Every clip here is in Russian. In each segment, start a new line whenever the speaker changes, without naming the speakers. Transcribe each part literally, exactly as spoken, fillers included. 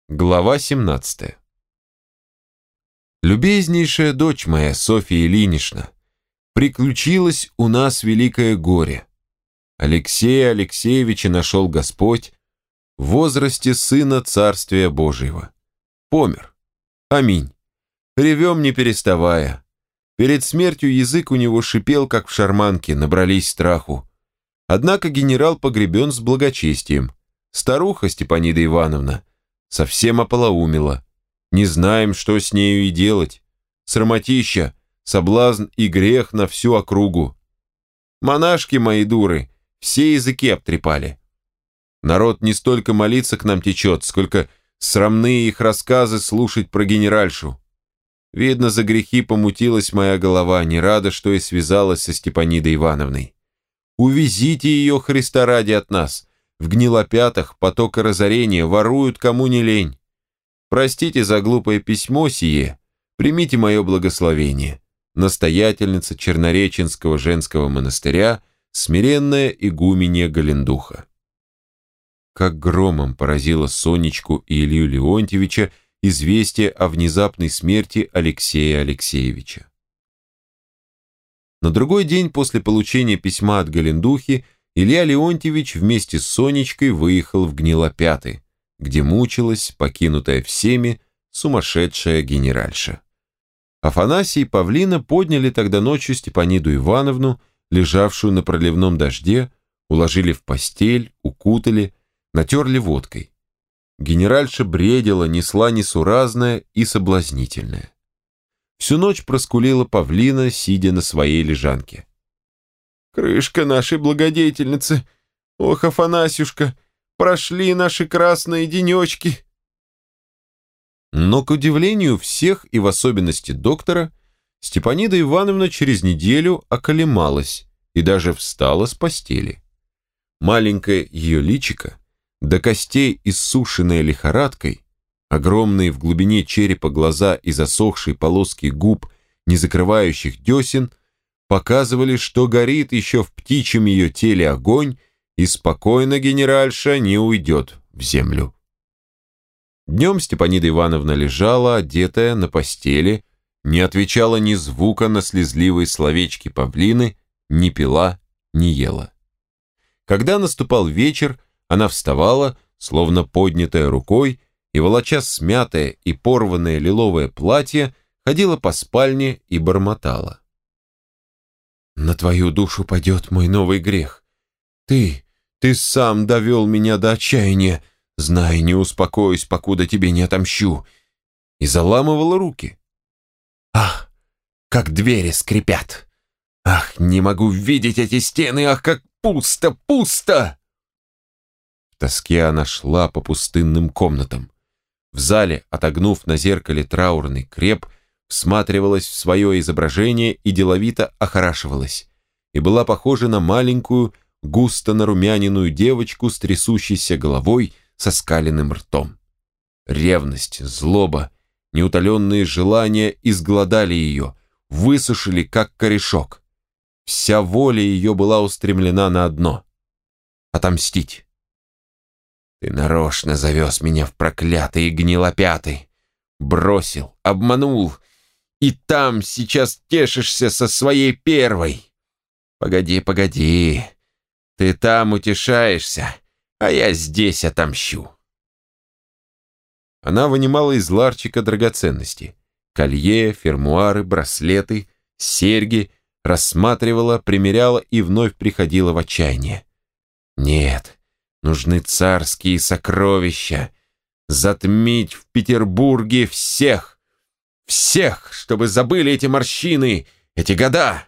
Глава семнадцатая. Любезнейшая дочь моя, Софья Ильинична, приключилось у нас великое горе. Алексея Алексеевича нашел Господь в возрасте сына Царствия Божьего. Помер. Аминь. Ревем не переставая. Перед смертью язык у него шипел, как в шарманке, набрались страху. Однако генерал погребен с благочестием. Старуха Степанида Ивановна совсем ополоумела. Не знаем, что с нею и делать. Срамотища, соблазн и грех на всю округу. Монашки мои дуры, все языки обтрепали. Народ не столько молиться к нам течет, сколько срамные их рассказы слушать про генеральшу. Видно, за грехи помутилась моя голова, не рада, что и связалась со Степанидой Ивановной. Увезите ее, Христа ради, от нас. В гнилопятах потока разорения воруют кому не лень. Простите за глупое письмо сие, примите мое благословение. Настоятельница Чернореченского женского монастыря, смиренная игуменья Галендуха. Как громом поразило Сонечку и Илью Леонтьевича известие о внезапной смерти Алексея Алексеевича. На другой день после получения письма от Галендухи Илья Леонтьевич вместе с Сонечкой выехал в Гнилопяты, где мучилась, покинутая всеми, сумасшедшая генеральша. Афанасий и Павлина подняли тогда ночью Степаниду Ивановну, лежавшую на проливном дожде, уложили в постель, укутали, натерли водкой. Генеральша бредила, несла несуразное и соблазнительное. Всю ночь проскулила Павлина, сидя на своей лежанке. «Крышка нашей благодетельницы! Ох, Афанасюшка, прошли наши красные денечки!» Но, к удивлению всех, и в особенности доктора, Степанида Ивановна через неделю околемалась и даже встала с постели. Маленькое ее личико, до костей иссушенное лихорадкой, огромные в глубине черепа глаза и засохшие полоски губ, не закрывающих десен, показывали, что горит еще в птичьем ее теле огонь, и спокойно генеральша не уйдет в землю. Днем Степанида Ивановна лежала, одетая на постели, не отвечала ни звука на слезливые словечки Павлины, не пила, не ела. Когда наступал вечер, она вставала, словно поднятая рукой, и, волоча смятое и порванное лиловое платье, ходила по спальне и бормотала. «На твою душу падет мой новый грех. Ты, ты сам довел меня до отчаяния. Знай, не успокоюсь, покуда тебе не отомщу». И заламывала руки. «Ах, как двери скрипят! Ах, не могу видеть эти стены! Ах, как пусто, пусто!» В тоске она шла по пустынным комнатам. В зале, отогнув на зеркале траурный креп, всматривалась в свое изображение и деловито охорашивалась, и была похожа на маленькую, густо нарумяненную девочку с трясущейся головой, со скаленным ртом. Ревность, злоба, неутоленные желания изгладали ее, высушили, как корешок. Вся воля ее была устремлена на одно — отомстить. «Ты нарочно завез меня в проклятые гнилопяты, бросил, обманул, и там сейчас тешишься со своей первой. Погоди, погоди, ты там утешаешься, а я здесь отомщу». Она вынимала из ларчика драгоценности: колье, фермуары, браслеты, серьги, рассматривала, примеряла и вновь приходила в отчаяние. Нет, нужны царские сокровища, затмить в Петербурге всех, всех, чтобы забыли эти морщины, эти года.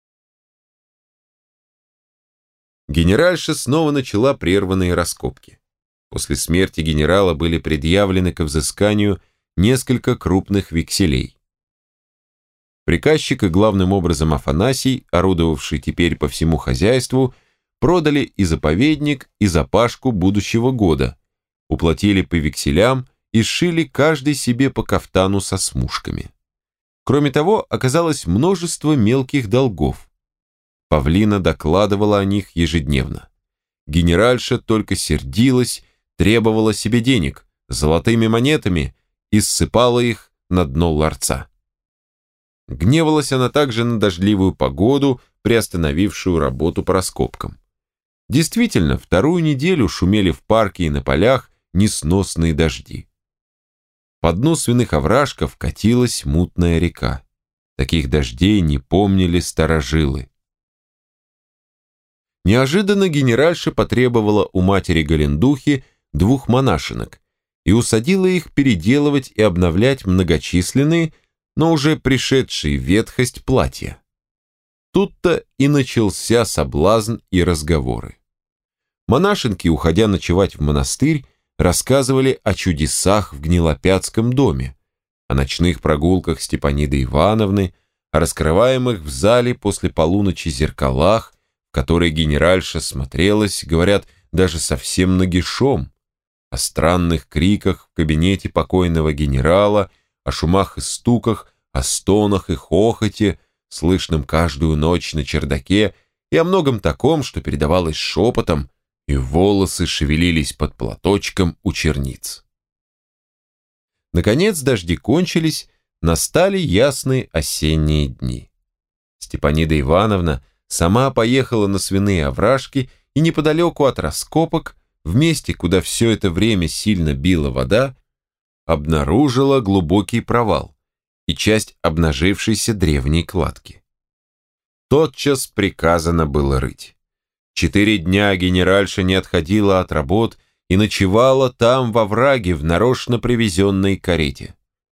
Генеральша снова начала прерванные раскопки. После смерти генерала были предъявлены к взысканию несколько крупных векселей. Приказчик и главным образом Афанасий, орудовавший теперь по всему хозяйству, продали и заповедник, и запашку будущего года, уплатили по векселям и сшили каждый себе по кафтану со смушками. Кроме того, оказалось множество мелких долгов. Павлина докладывала о них ежедневно. Генеральша только сердилась, требовала себе денег, золотыми монетами и ссыпала их на дно ларца. Гневалась она также на дождливую погоду, приостановившую работу по раскопкам. Действительно, вторую неделю шумели в парке и на полях несносные дожди. По дну свиных овражков катилась мутная река. Таких дождей не помнили старожилы. Неожиданно генеральша потребовала у матери Голендухи двух монашинок и усадила их переделывать и обновлять многочисленные, но уже пришедшие в ветхость платья. Тут-то и начался соблазн и разговоры. Монашенки, уходя ночевать в монастырь, рассказывали о чудесах в Гнилопятском доме, о ночных прогулках Степаниды Ивановны, о раскрываемых в зале после полуночи зеркалах, в которые генеральша смотрелась, говорят, даже совсем нагишом, о странных криках в кабинете покойного генерала, о шумах и стуках, о стонах и хохоте, слышном каждую ночь на чердаке, и о многом таком, что передавалось шепотом, и волосы шевелились под платочком у черниц. Наконец дожди кончились, настали ясные осенние дни. Степанида Ивановна сама поехала на свиные овражки и неподалеку от раскопок, в месте, куда все это время сильно била вода, обнаружила глубокий провал и часть обнажившейся древней кладки. Тотчас приказано было рыть. Четыре дня генеральша не отходила от работ и ночевала там во враге в нарочно привезенной карете.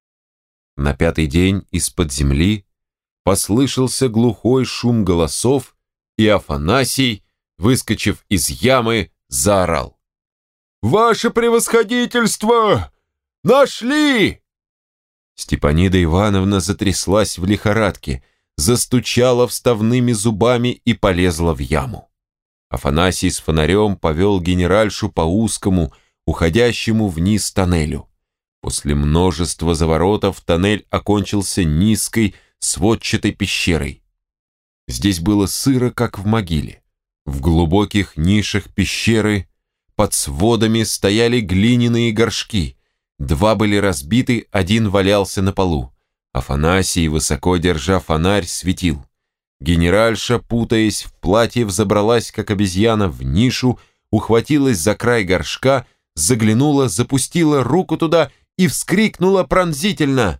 На пятый день из-под земли послышался глухой шум голосов, и Афанасий, выскочив из ямы, заорал: «Ваше превосходительство! Нашли!» Степанида Ивановна затряслась в лихорадке, застучала вставными зубами и полезла в яму. Афанасий с фонарем повел генеральшу по узкому, уходящему вниз тоннелю. После множества заворотов тоннель окончился низкой, сводчатой пещерой. Здесь было сыро, как в могиле. В глубоких нишах пещеры под сводами стояли глиняные горшки. Два были разбиты, один валялся на полу. Афанасий, высоко держа фонарь, светил. Генеральша, путаясь в платье, взобралась, как обезьяна, в нишу, ухватилась за край горшка, заглянула, запустила руку туда и вскрикнула пронзительно: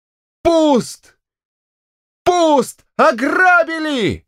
«Пуст! Пуст! Ограбили!»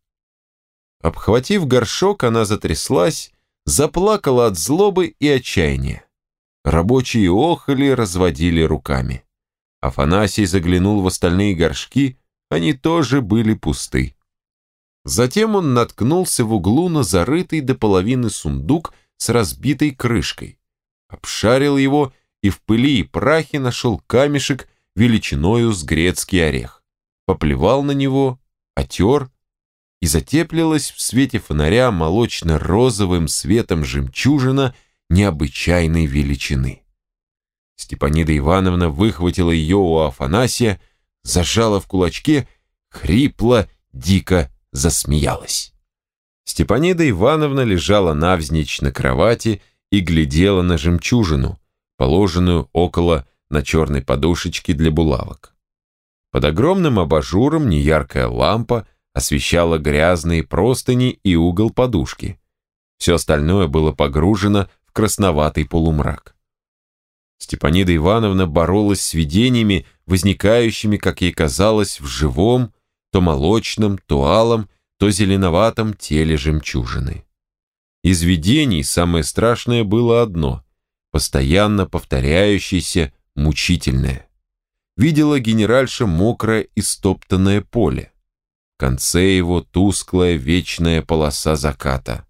Обхватив горшок, она затряслась, заплакала от злобы и отчаяния. Рабочие охали, разводили руками. Афанасий заглянул в остальные горшки, они тоже были пусты. Затем он наткнулся в углу на зарытый до половины сундук с разбитой крышкой, обшарил его и в пыли и прахе нашел камешек величиною с грецкий орех, поплевал на него, отер, и затеплилась в свете фонаря молочно-розовым светом жемчужина необычайной величины. Степанида Ивановна выхватила ее у Афанасия, зажала в кулачке, хрипло, дико засмеялась. Степанида Ивановна лежала навзничь на кровати и глядела на жемчужину, положенную около на черной подушечке для булавок. Под огромным абажуром неяркая лампа освещала грязные простыни и угол подушки. Все остальное было погружено в красноватый полумрак. Степанида Ивановна боролась с видениями, возникающими, как ей казалось, в живом, то молочном, то алом, то зеленоватом теле жемчужины. Из видений самое страшное было одно, постоянно повторяющееся, мучительное. Видела генеральша мокрое и стоптанное поле. В конце его тусклая вечная полоса заката.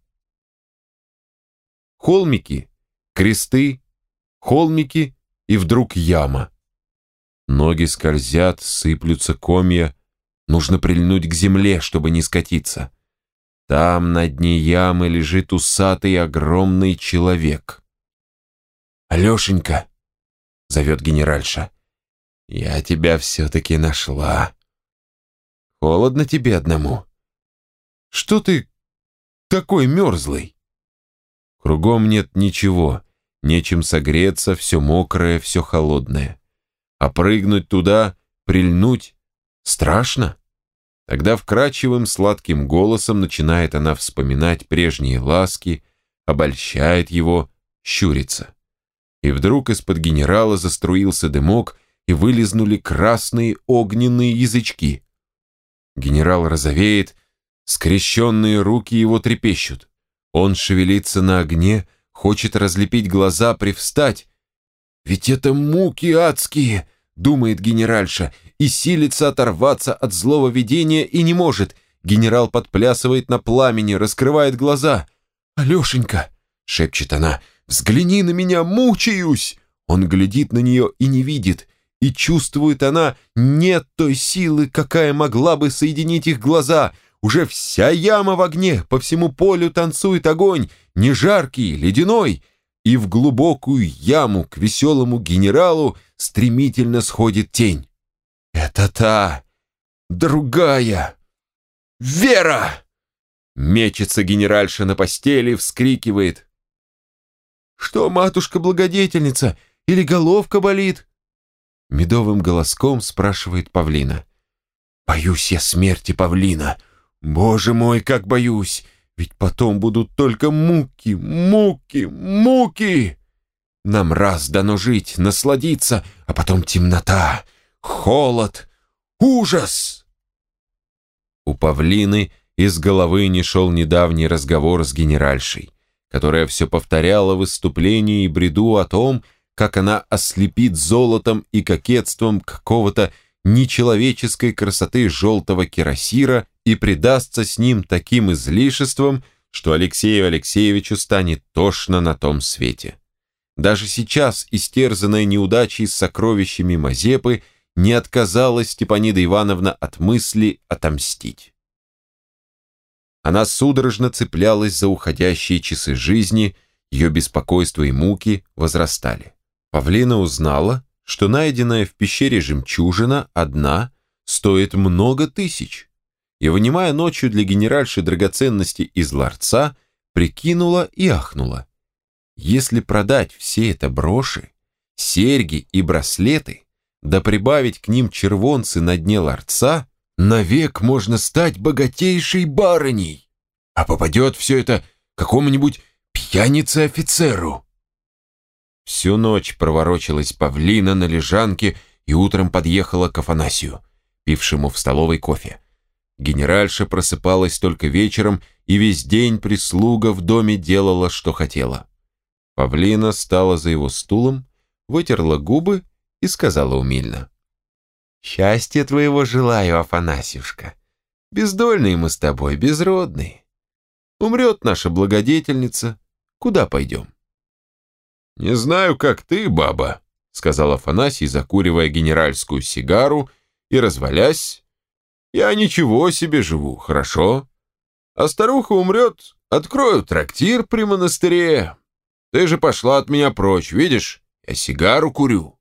Холмики, кресты, холмики и вдруг яма. Ноги скользят, сыплются комья. Нужно прильнуть к земле, чтобы не скатиться. Там на дне ямы лежит усатый огромный человек. «Алешенька!» — зовет генеральша. «Я тебя все-таки нашла. Холодно тебе одному. Что ты такой мерзлый?» Кругом нет ничего, Нечем согреться, все мокрое, все холодное. А прыгнуть туда, прильнуть — страшно. Тогда вкрадчивым сладким голосом начинает она вспоминать прежние ласки, обольщает его, щурится. И вдруг из-под генерала заструился дымок, и вылезнули красные огненные язычки. Генерал розовеет, скрещенные руки его трепещут. Он шевелится на огне, хочет разлепить глаза, привстать. «Ведь это муки адские!» — думает генеральша, и силится оторваться от злого видения и не может. Генерал подплясывает на пламени, раскрывает глаза. «Алешенька!» — шепчет она. «Взгляни на меня, мучаюсь!» Он глядит на нее и не видит, и чувствует она, нет той силы, какая могла бы соединить их глаза. Уже вся яма в огне, по всему полю танцует огонь, не жаркий, ледяной, и в глубокую яму к веселому генералу стремительно сходит тень. Это та, другая, Вера! Мечется генеральша на постели, вскрикивает. «Что, матушка-благодетельница, или головка болит?» Медовым голоском спрашивает Павлина. «Боюсь я смерти, Павлина. Боже мой, как боюсь! Ведь потом будут только муки, муки, муки! Нам раз дано жить, насладиться, а потом темнота, холод, ужас!» У Павлины из головы не шел недавний разговор с генеральшей, которая все повторяла в выступлении и бреду о том, как она ослепит золотом и кокетством какого-то нечеловеческой красоты желтого кирасира и предастся с ним таким излишествам, что Алексею Алексеевичу станет тошно на том свете. Даже сейчас, истерзанная неудачей с сокровищами Мазепы, не отказалась Степанида Ивановна от мысли отомстить. Она судорожно цеплялась за уходящие часы жизни, ее беспокойство и муки возрастали. Павлина узнала, что найденная в пещере жемчужина одна стоит много тысяч, и, вынимая ночью для генеральши драгоценности из ларца, прикинула и ахнула. Если продать все это броши, серьги и браслеты, да прибавить к ним червонцы на дне ларца, навек можно стать богатейшей барыней, а попадет все это какому-нибудь пьянице-офицеру. Всю ночь проворочилась Павлина на лежанке и утром подъехала к Афанасию, пившему в столовой кофе. Генеральша просыпалась только вечером, и весь день прислуга в доме делала, что хотела. Павлина стала за его стулом, вытерла губы и сказала умильно: «Счастья твоего желаю, Афанасьюшка. Бездольные мы с тобой, безродные. Умрет наша благодетельница, куда пойдем?» «Не знаю, как ты, баба», — сказал Афанасий, закуривая генеральскую сигару и развалясь. «Я ничего себе живу, хорошо. А старуха умрет, открою трактир при монастыре. Ты же пошла от меня прочь, видишь, я сигару курю».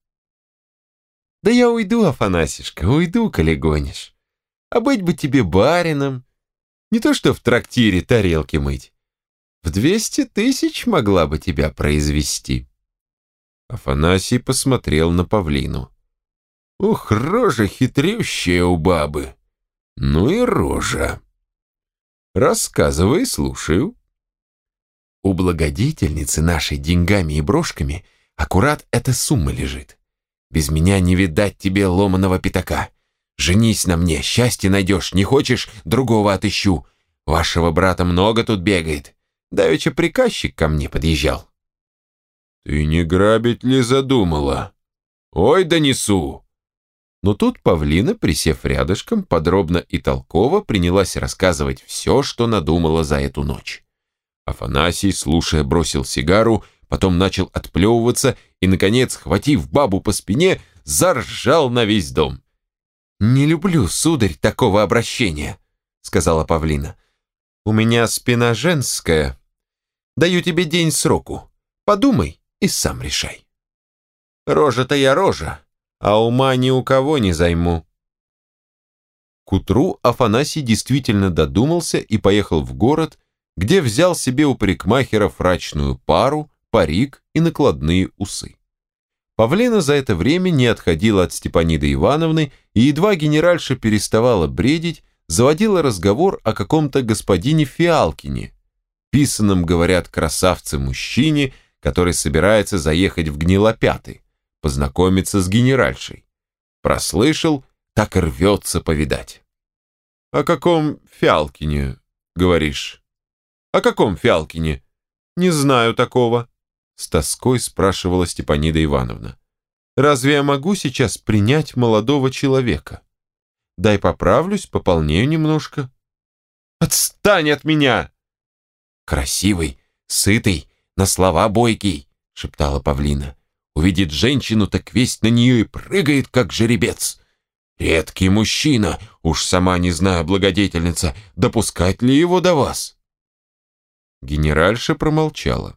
«Да я уйду, Афанасишка, уйду, коли гонишь. А быть бы тебе барином, не то что в трактире тарелки мыть. В двести тысяч могла бы тебя произвести». Афанасий посмотрел на Павлину. «Ух, рожа хитрющая у бабы! Ну и рожа! Рассказывай, слушаю». «У благодетельницы нашей деньгами и брошками аккурат эта сумма лежит. Без меня не видать тебе ломаного пятака. Женись на мне, счастье найдешь, не хочешь, другого отыщу. Вашего брата много тут бегает. Давеча приказчик ко мне подъезжал». «Ты не грабить ли задумала? Ой, донесу!» Но тут Павлина, присев рядышком, подробно и толково принялась рассказывать все, что надумала за эту ночь. Афанасий, слушая, бросил сигару, потом начал отплевываться и, наконец, схватив бабу по спине, заржал на весь дом. «Не люблю, сударь, такого обращения», — сказала Павлина. «У меня спина женская. Даю тебе день сроку. Подумай и сам решай. Рожа-то я рожа, а ума ни у кого не займу». К утру Афанасий действительно додумался и поехал в город, где взял себе у парикмахера фрачную пару, парик и накладные усы. Павлина за это время не отходила от Степаниды Ивановны, и едва генеральша переставала бредить, заводила разговор о каком-то господине Фиалкине, писаном, говорят, красавце-мужчине, который собирается заехать в Гнилопятый, познакомиться с генеральшей. Прослышал, так и рвется повидать. «О каком Фиалкине, говоришь?» «О каком Фиалкине? Не знаю такого», — с тоской спрашивала Степанида Ивановна. «Разве я могу сейчас принять молодого человека? Дай поправлюсь, пополнею немножко». «Отстань от меня!» «Красивый, сытый, на слова бойкий», — шептала Павлина. «Увидит женщину, так весь на нее и прыгает, как жеребец. Редкий мужчина, уж сама не знаю, благодетельница, допускать ли его до вас?» Генеральша промолчала.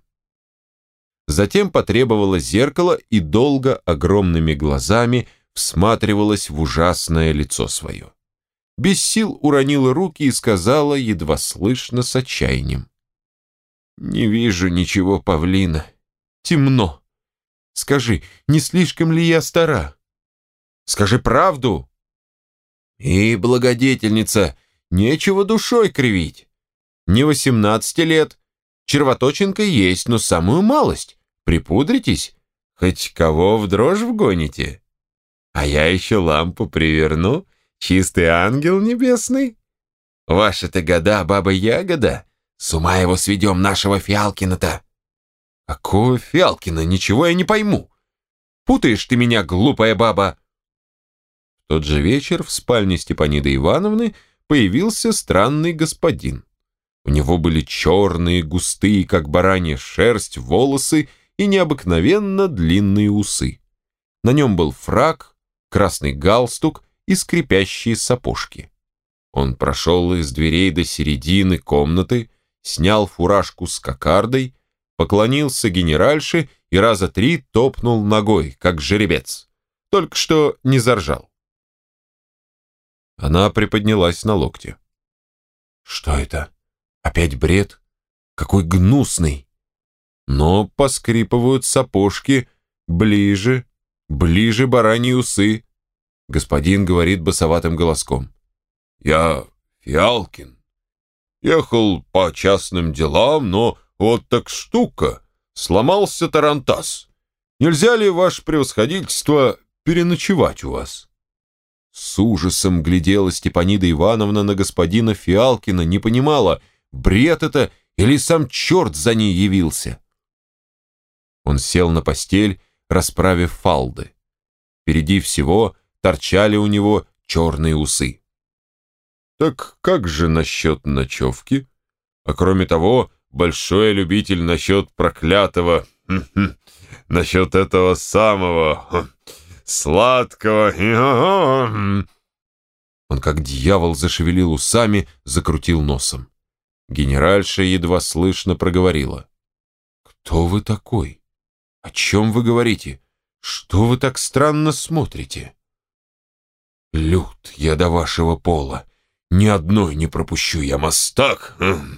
Затем потребовала зеркало и долго огромными глазами всматривалась в ужасное лицо свое. Без сил уронила руки и сказала, едва слышно, с отчаянием: «Не вижу ничего, Павлина. Темно. Скажи, не слишком ли я стара? Скажи правду!» «И, благодетельница, нечего душой кривить. Не восемнадцати лет. Червоточинка есть, но самую малость. Припудритесь, хоть кого в дрожь вгоните. А я еще лампу приверну, чистый ангел небесный. Ваши-то года, баба-ягода, с ума его сведем, нашего Фиалкина-то». «Какого Фиалкина? Ничего я не пойму. Путаешь ты меня, глупая баба». В тот же вечер в спальне Степаниды Ивановны появился странный господин. У него были черные, густые, как баранья шерсть, волосы и необыкновенно длинные усы. На нем был фрак, красный галстук и скрипящие сапожки. Он прошел из дверей до середины комнаты, снял фуражку с кокардой, поклонился генеральше и раза три топнул ногой, как жеребец. Только что не заржал. Она приподнялась на локте. «Что это? Опять бред? Какой гнусный!» Но поскрипывают сапожки, ближе, ближе бараньи усы. Господин говорит басоватым голоском: «Я Фиалкин. Ехал по частным делам, но вот так штука. Сломался тарантас. Нельзя ли, ваше превосходительство, переночевать у вас?» С ужасом глядела Степанида Ивановна на господина Фиалкина, не понимала, бред это или сам черт за ней явился. Он сел на постель, расправив фалды. Впереди всего торчали у него черные усы. «Так как же насчет ночевки? А кроме того, большой любитель насчет проклятого, насчет этого самого сладкого». Он как дьявол зашевелил усами, закрутил носом. Генеральша едва слышно проговорила: «Кто вы такой? О чем вы говорите? Что вы так странно смотрите?» «Лют я до вашего пола. Ни одной не пропущу я, мастак.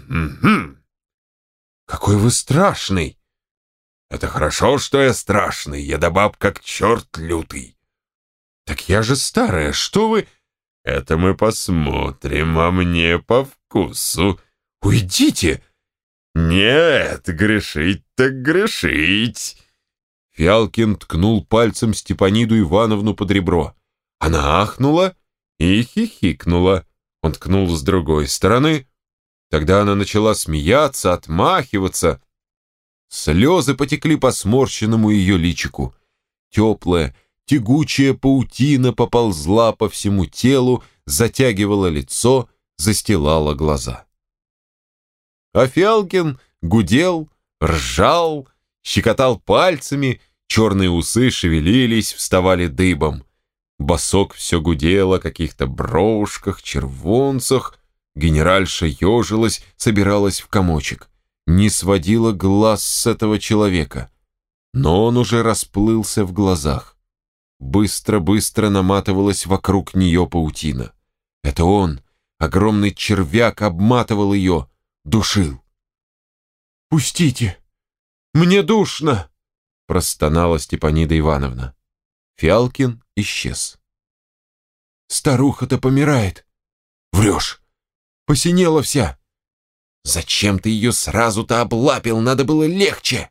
Какой вы страшный!» «Это хорошо, что я страшный. Я да баб как черт лютый». «Так я же старая, что вы...» «Это мы посмотрим, а мне по вкусу». «Уйдите!» «Нет, грешить так грешить!» Фиалкин ткнул пальцем Степаниду Ивановну под ребро. Она ахнула и хихикнула. Он ткнул с другой стороны. Тогда она начала смеяться, отмахиваться. Слезы потекли по сморщенному ее личику. Теплая, тягучая паутина поползла по всему телу, затягивала лицо, застилала глаза. А Фиалкин гудел, ржал, щекотал пальцами, черные усы шевелились, вставали дыбом. Босок все гудел о каких-то брошках, червонцах. Генеральша ежилась, собиралась в комочек. Не сводила глаз с этого человека. Но он уже расплылся в глазах. Быстро-быстро наматывалась вокруг нее паутина. Это он, огромный червяк, обматывал ее, душил. «Пустите! Мне душно!» – простонала Степанида Ивановна. Фиалкин исчез. «Старуха-то помирает!» «Врешь! Посинела вся!» «Зачем ты ее сразу-то облапил? Надо было легче!»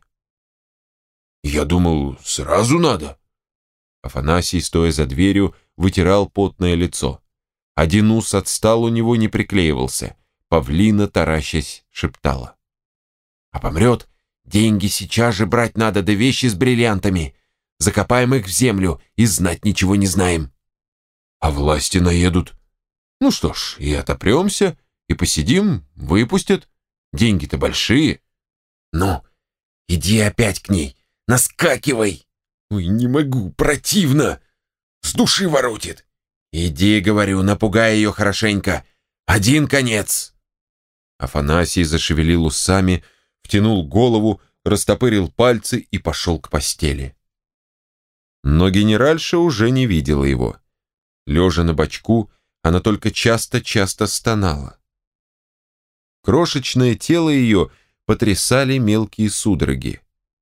«Я думал, сразу надо!» Афанасий, стоя за дверью, вытирал потное лицо. Один ус отстал у него, не приклеивался. Павлина, таращась, шептала: «А помрет, деньги сейчас же брать надо, да вещи с бриллиантами. Закопаем их в землю и знать ничего не знаем». «А власти наедут. Ну что ж, и отопремся, и посидим, выпустят. Деньги-то большие». «Ну, иди опять к ней, наскакивай». «Ой, не могу, противно, с души воротит». «Иди, говорю, напугай ее хорошенько. Один конец». Афанасий зашевелил усами, втянул голову, растопырил пальцы и пошел к постели. Но генеральша уже не видела его. Лежа на бочку, она только часто-часто стонала. Крошечное тело ее потрясали мелкие судороги.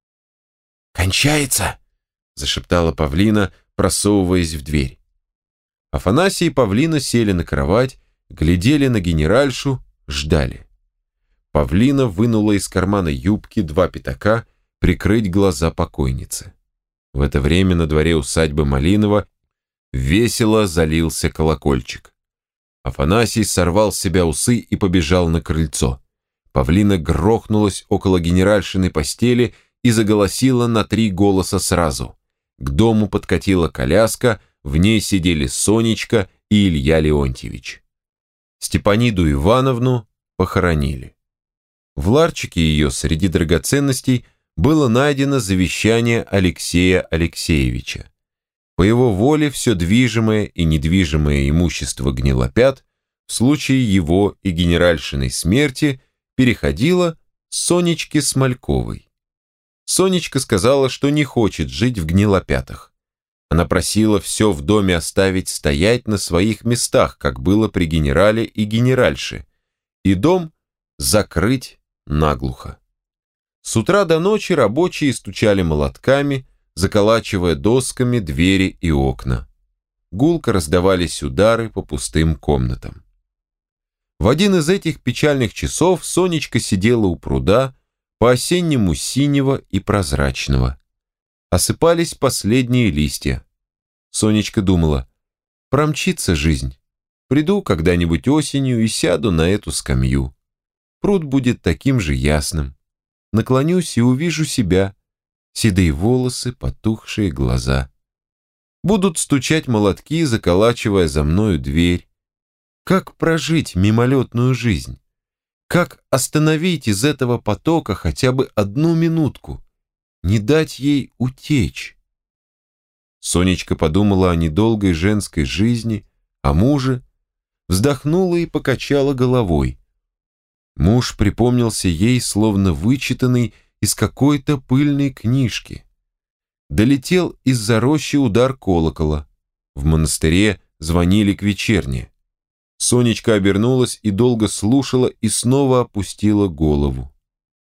«Кончается!» — зашептала Павлина, просовываясь в дверь. Афанасий и Павлина сели на кровать, глядели на генеральшу, ждали. Павлина вынула из кармана юбки два пятака прикрыть глаза покойницы. В это время на дворе усадьбы Малинова весело залился колокольчик. Афанасий сорвал с себя усы и побежал на крыльцо. Павлина грохнулась около генеральшиной постели и заголосила на три голоса сразу. К дому подкатила коляска, в ней сидели Сонечка и Илья Леонтьевич. Степаниду Ивановну похоронили. В ларчике ее среди драгоценностей было найдено завещание Алексея Алексеевича. По его воле все движимое и недвижимое имущество Гнилопят в случае его и генеральшиной смерти переходило Сонечке Смольковой. Сонечка сказала, что не хочет жить в Гнилопятах. Она просила все в доме оставить стоять на своих местах, как было при генерале и генеральше, и дом закрыть наглухо. С утра до ночи рабочие стучали молотками, заколачивая досками двери и окна. Гулко раздавались удары по пустым комнатам. В один из этих печальных часов Сонечка сидела у пруда, по-осеннему синего и прозрачного. Осыпались последние листья. Сонечка думала: промчится жизнь. Приду когда-нибудь осенью и сяду на эту скамью. Пруд будет таким же ясным. Наклонюсь и увижу себя. Седые волосы, потухшие глаза. Будут стучать молотки, заколачивая за мною дверь. Как прожить мимолетную жизнь? Как остановить из этого потока хотя бы одну минутку? Не дать ей утечь? Сонечка подумала о недолгой женской жизни, о муже, вздохнула и покачала головой. Муж припомнился ей, словно вычитанный из какой-то пыльной книжки. Долетел из-за рощи удар колокола. В монастыре звонили к вечерне. Сонечка обернулась и долго слушала и снова опустила голову.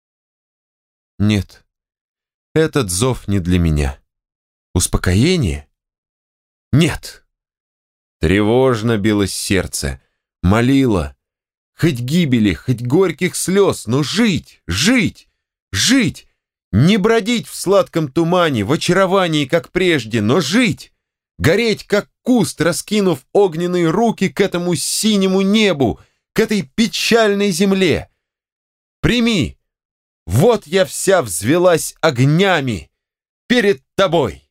Нет, этот зов не для меня. Успокоение? Нет. Тревожно билось сердце, молило. Хоть гибели, хоть горьких слез, но жить, жить, жить, не бродить в сладком тумане, в очаровании, как прежде, но жить, гореть, как куст, раскинув огненные руки к этому синему небу, к этой печальной земле. Прими, вот я вся взвелась огнями перед тобой.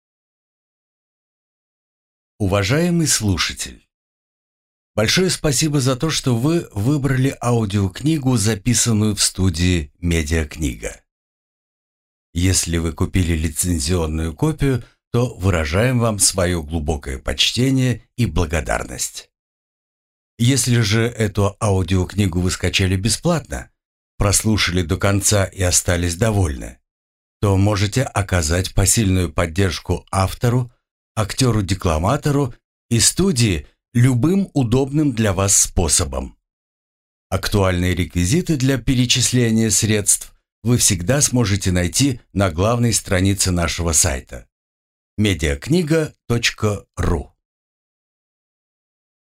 Уважаемый слушатель, большое спасибо за то, что вы выбрали аудиокнигу, записанную в студии «Медиакнига». Если вы купили лицензионную копию, то выражаем вам свое глубокое почтение и благодарность. Если же эту аудиокнигу вы скачали бесплатно, прослушали до конца и остались довольны, то можете оказать посильную поддержку автору, актеру-декламатору и студии любым удобным для вас способом. Актуальные реквизиты для перечисления средств вы всегда сможете найти на главной странице нашего сайта медиакнига точка ру.